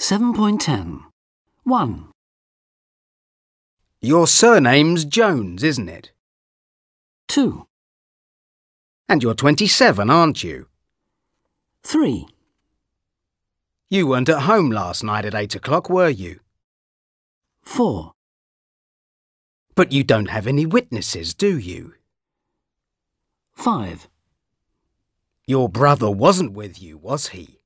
7.10. 1. Your surname's Jones, isn't it? 2. And you're 27, aren't you? 3. You weren't at home last night at 8 o'clock, were you? 4. But you don't have any witnesses, do you? 5. Your brother wasn't with you, was he?